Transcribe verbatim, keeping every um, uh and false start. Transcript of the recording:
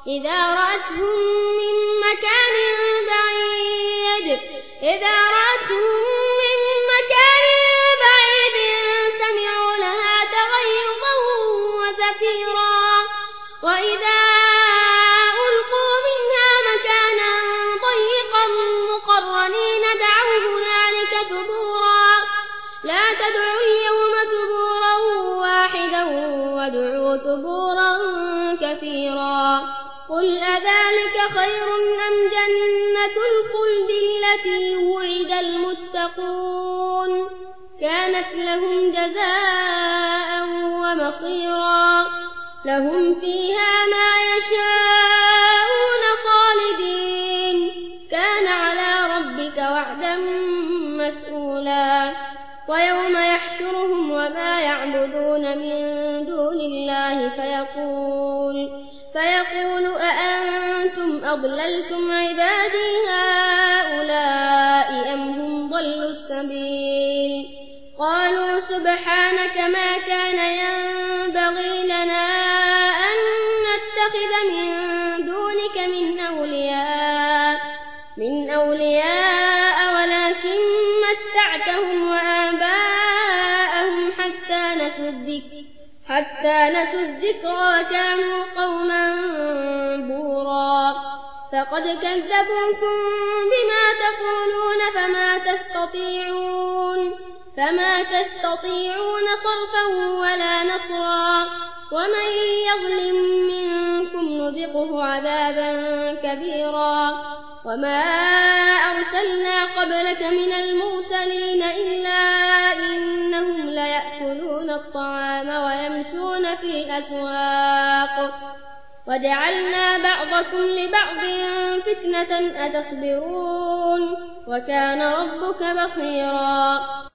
إذا رأتهم من مكان بعيد إذا رأتهم من مكان بعيد سمعوا لها تغيظا وزفيرا وإذا ألقوا منها مكانا ضيقا مقرنين دعوا هنالك ثبورا لا تدعوا اليوم ثبورا واحدا وادعوا ثبورا كثيرا قل أذلك خير أم جنة الخلد التي وعد المتقون كانت لهم جزاء ومصيرا لهم فيها ما يشاءون خالدين كان على ربك وعدا مسئولا ويوم يحشرهم وما يعبدون من دون الله فيقول فيقول أأنتم أضللتم عبادي هؤلاء أم هم ضلوا السبيل قالوا سبحانك ما كان ينبغي لنا أن نتخذ من دونك من أولياء من أولياء ولكن متعتهم وآباءهم حتى نسوا الذكر حتى نسوا الذكر وكانوا قوما بورا فقد كذبوكم بما تقولون فما تستطيعون فما تستطيعون صرفا ولا نصرا ومن يظلم منكم نذقه عذابا كبيرا وما أرسلنا قبلك من المرسلين إلا إنهم ليأكلون الطعام ويمشون في الأسواق وجعلنا بعضكم لبعض فتنة أتصبرون وكان ربك بصيرا